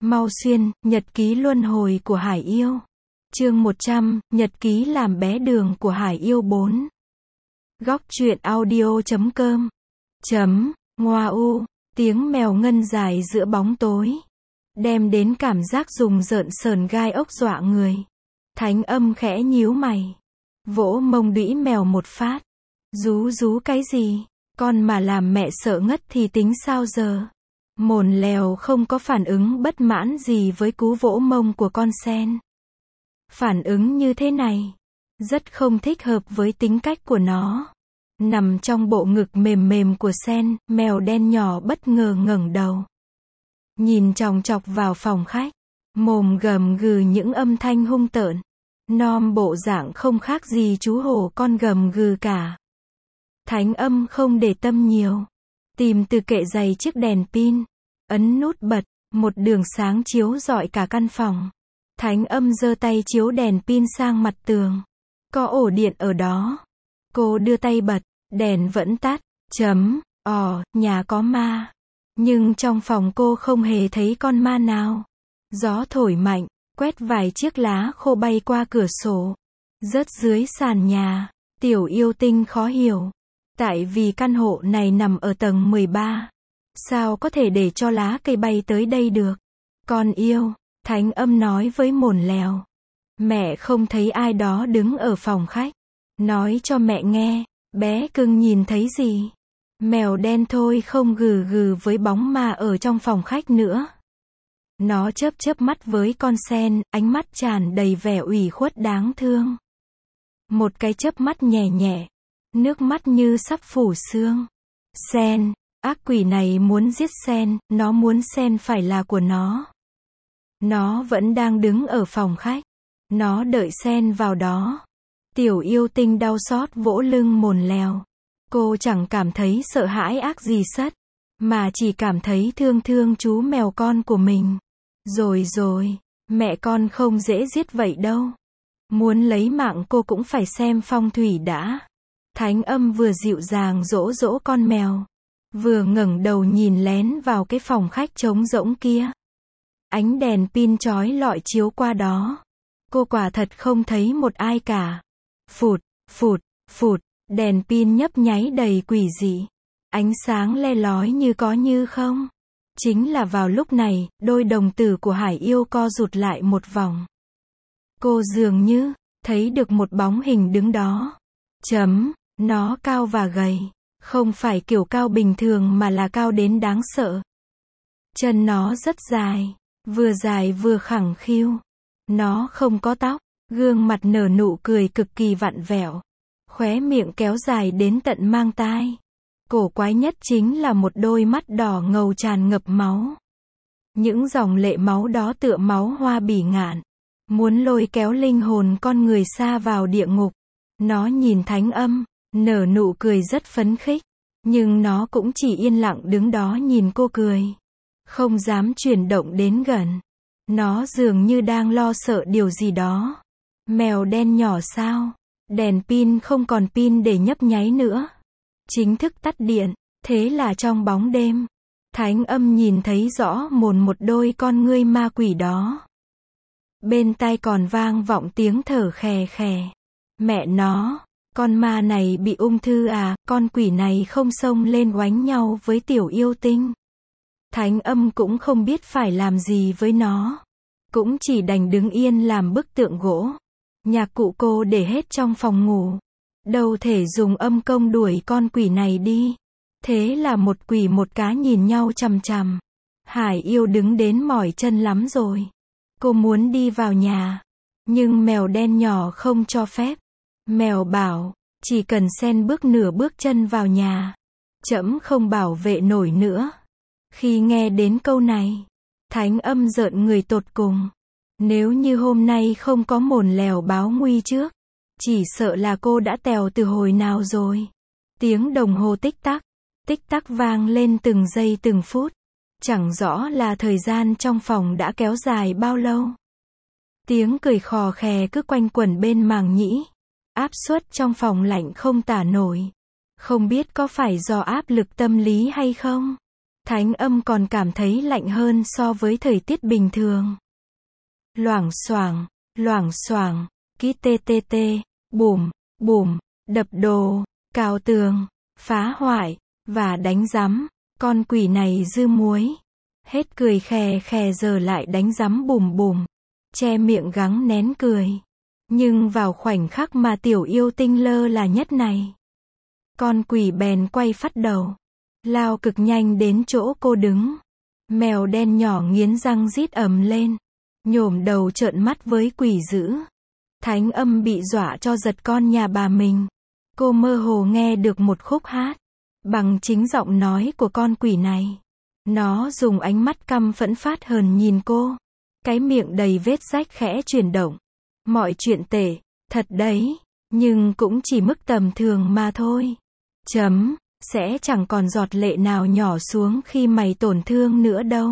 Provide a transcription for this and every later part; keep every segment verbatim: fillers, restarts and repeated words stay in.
Mau xuyên, nhật ký luân hồi của Hải Yêu. Chương một trăm, nhật ký làm bé đường của Hải Yêu bốn. Góc truyện audio chấm com. Chấm, ngoa u, tiếng mèo ngân dài giữa bóng tối. Đem đến cảm giác rùng rợn sờn gai ốc dọa người. Thánh Âm khẽ nhíu mày. Vỗ mông đũy mèo một phát. Rú rú cái gì? Con mà làm mẹ sợ ngất thì tính sao giờ? Mồn lèo không có phản ứng bất mãn gì với cú vỗ mông của con sen. Phản ứng như thế này rất không thích hợp với tính cách của nó. Nằm trong bộ ngực mềm mềm của sen, mèo đen nhỏ bất ngờ ngẩng đầu. Nhìn chòng chọc vào phòng khách. Mồm gầm gừ những âm thanh hung tợn. Nom bộ dạng không khác gì chú hổ con gầm gừ cả. Thánh Âm không để tâm nhiều. Tìm từ kệ giày chiếc đèn pin. Ấn nút bật, một đường sáng chiếu rọi cả căn phòng. Thánh Âm giơ tay chiếu đèn pin sang mặt tường. Có ổ điện ở đó. Cô đưa tay bật, đèn vẫn tắt. Chấm, ò, nhà có ma. Nhưng trong phòng cô không hề thấy con ma nào. Gió thổi mạnh, quét vài chiếc lá khô bay qua cửa sổ. Rớt dưới sàn nhà. Tiểu Yêu Tinh khó hiểu. Tại vì căn hộ này nằm ở tầng mười ba. Sao có thể để cho lá cây bay tới đây được? Con yêu, Thánh Âm nói với mồn lèo. Mẹ không thấy ai đó đứng ở phòng khách. Nói cho mẹ nghe, bé cưng nhìn thấy gì? Mèo đen thôi không gừ gừ với bóng ma ở trong phòng khách nữa. Nó chớp chớp mắt với con sen, ánh mắt tràn đầy vẻ ủy khuất đáng thương. Một cái chớp mắt nhẹ nhẹ, nước mắt như sắp phủ xương. Sen, ác quỷ này muốn giết sen, nó muốn sen phải là của nó. Nó vẫn đang đứng ở phòng khách. Nó đợi sen vào đó. Tiểu Yêu Tinh đau xót vỗ lưng mồn lèo. Cô chẳng cảm thấy sợ hãi ác gì sất, mà chỉ cảm thấy thương thương chú mèo con của mình. Rồi rồi, mẹ con không dễ giết vậy đâu. Muốn lấy mạng cô cũng phải xem phong thủy đã. Thánh Âm vừa dịu dàng dỗ dỗ con mèo, vừa ngẩng đầu nhìn lén vào cái phòng khách trống rỗng kia. Ánh đèn pin chói lọi chiếu qua đó. Cô quả thật không thấy một ai cả. Phụt, phụt, phụt, đèn pin nhấp nháy đầy quỷ dị. Ánh sáng le lói như có như không. Chính là vào lúc này, đôi đồng tử của Hải Yêu co rụt lại một vòng. Cô dường như thấy được một bóng hình đứng đó. Chấm, nó cao và gầy. Không phải kiểu cao bình thường mà là cao đến đáng sợ. Chân nó rất dài. Vừa dài vừa khẳng khiu. Nó không có tóc. Gương mặt nở nụ cười cực kỳ vặn vẹo. Khóe miệng kéo dài đến tận mang tai. Cổ quái nhất chính là một đôi mắt đỏ ngầu tràn ngập máu. Những dòng lệ máu đó tựa máu hoa bỉ ngạn. Muốn lôi kéo linh hồn con người xa vào địa ngục. Nó nhìn Thánh Âm, nở nụ cười rất phấn khích. Nhưng nó cũng chỉ yên lặng đứng đó nhìn cô cười. Không dám chuyển động đến gần. Nó dường như đang lo sợ điều gì đó. Mèo đen nhỏ sao? Đèn pin không còn pin để nhấp nháy nữa. Chính thức tắt điện. Thế là trong bóng đêm, Thánh Âm nhìn thấy rõ mồn một đôi con ngươi ma quỷ đó. Bên tai còn vang vọng tiếng thở khè khè. Mẹ nó, con ma này bị ung thư à, con quỷ này không xông lên oánh nhau với Tiểu Yêu Tinh. Thánh Âm cũng không biết phải làm gì với nó. Cũng chỉ đành đứng yên làm bức tượng gỗ. Nhạc cụ cô để hết trong phòng ngủ. Đâu thể dùng âm công đuổi con quỷ này đi. Thế là một quỷ một cá nhìn nhau chằm chằm. Hải Yêu đứng đến mỏi chân lắm rồi. Cô muốn đi vào nhà. Nhưng mèo đen nhỏ không cho phép. Mèo bảo, chỉ cần sen bước nửa bước chân vào nhà. Trẫm không bảo vệ nổi nữa. Khi nghe đến câu này, Thánh Âm rợn người tột cùng. Nếu như hôm nay không có mồn lèo báo nguy trước, chỉ sợ là cô đã tèo từ hồi nào rồi. Tiếng đồng hồ tích tắc, tích tắc vang lên từng giây từng phút. Chẳng rõ là thời gian trong phòng đã kéo dài bao lâu. Tiếng cười khò khè cứ quanh quẩn bên màng nhĩ. Áp suất trong phòng lạnh không tả nổi. Không biết có phải do áp lực tâm lý hay không? Thánh âm còn cảm thấy lạnh hơn so với thời tiết bình thường. Loảng xoảng, loảng xoảng, ký tê tê tê, bùm, bùm, đập đồ, cào tường, phá hoại, và đánh rắm, con quỷ này dư muối. Hết cười khè khè giờ lại đánh rắm bùm bùm, che miệng gắng nén cười. Nhưng vào khoảnh khắc mà tiểu yêu tinh lơ là nhất này, con quỷ bèn quay phắt đầu, lao cực nhanh đến chỗ cô đứng. Mèo đen nhỏ nghiến răng rít ầm lên, nhổm đầu trợn mắt với quỷ dữ. Thánh âm bị dọa cho giật con nhà bà mình. Cô mơ hồ nghe được một khúc hát, bằng chính giọng nói của con quỷ này. Nó dùng ánh mắt căm phẫn phát hờn nhìn cô. Cái miệng đầy vết rách khẽ chuyển động. Mọi chuyện tệ, thật đấy, nhưng cũng chỉ mức tầm thường mà thôi. Chấm, sẽ chẳng còn giọt lệ nào nhỏ xuống khi mày tổn thương nữa đâu.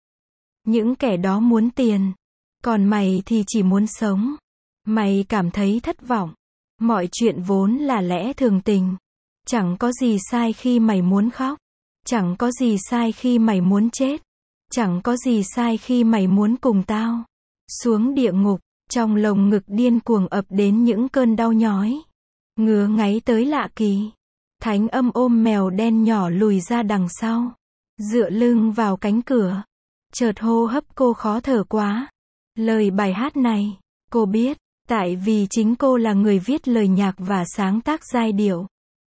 Những kẻ đó muốn tiền, còn mày thì chỉ muốn sống. Mày cảm thấy thất vọng. Mọi chuyện vốn là lẽ thường tình. Chẳng có gì sai khi mày muốn khóc. Chẳng có gì sai khi mày muốn chết. Chẳng có gì sai khi mày muốn cùng tao xuống địa ngục. Trong lồng ngực điên cuồng ập đến những cơn đau nhói, ngứa ngáy tới lạ kỳ. Thánh âm ôm mèo đen nhỏ lùi ra đằng sau, dựa lưng vào cánh cửa. Chợt hô hấp cô khó thở quá. Lời bài hát này, cô biết, tại vì chính cô là người viết lời nhạc và sáng tác giai điệu.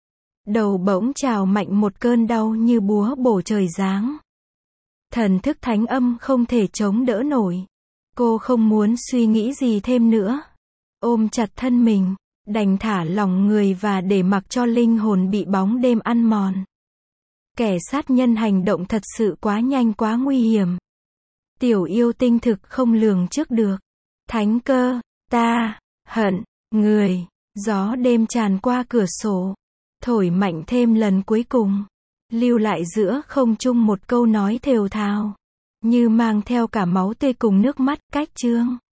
Đầu bỗng trào mạnh một cơn đau như búa bổ trời giáng. Thần thức thánh âm không thể chống đỡ nổi. Cô không muốn suy nghĩ gì thêm nữa. Ôm chặt thân mình, đành thả lỏng người và để mặc cho linh hồn bị bóng đêm ăn mòn. Kẻ sát nhân hành động thật sự quá nhanh quá nguy hiểm. Tiểu yêu tinh thực không lường trước được. Thánh cơ, ta, hận, người. Gió đêm tràn qua cửa sổ, thổi mạnh thêm lần cuối cùng, lưu lại giữa không trung một câu nói thều thào, như mang theo cả máu tươi cùng nước mắt. Cách chương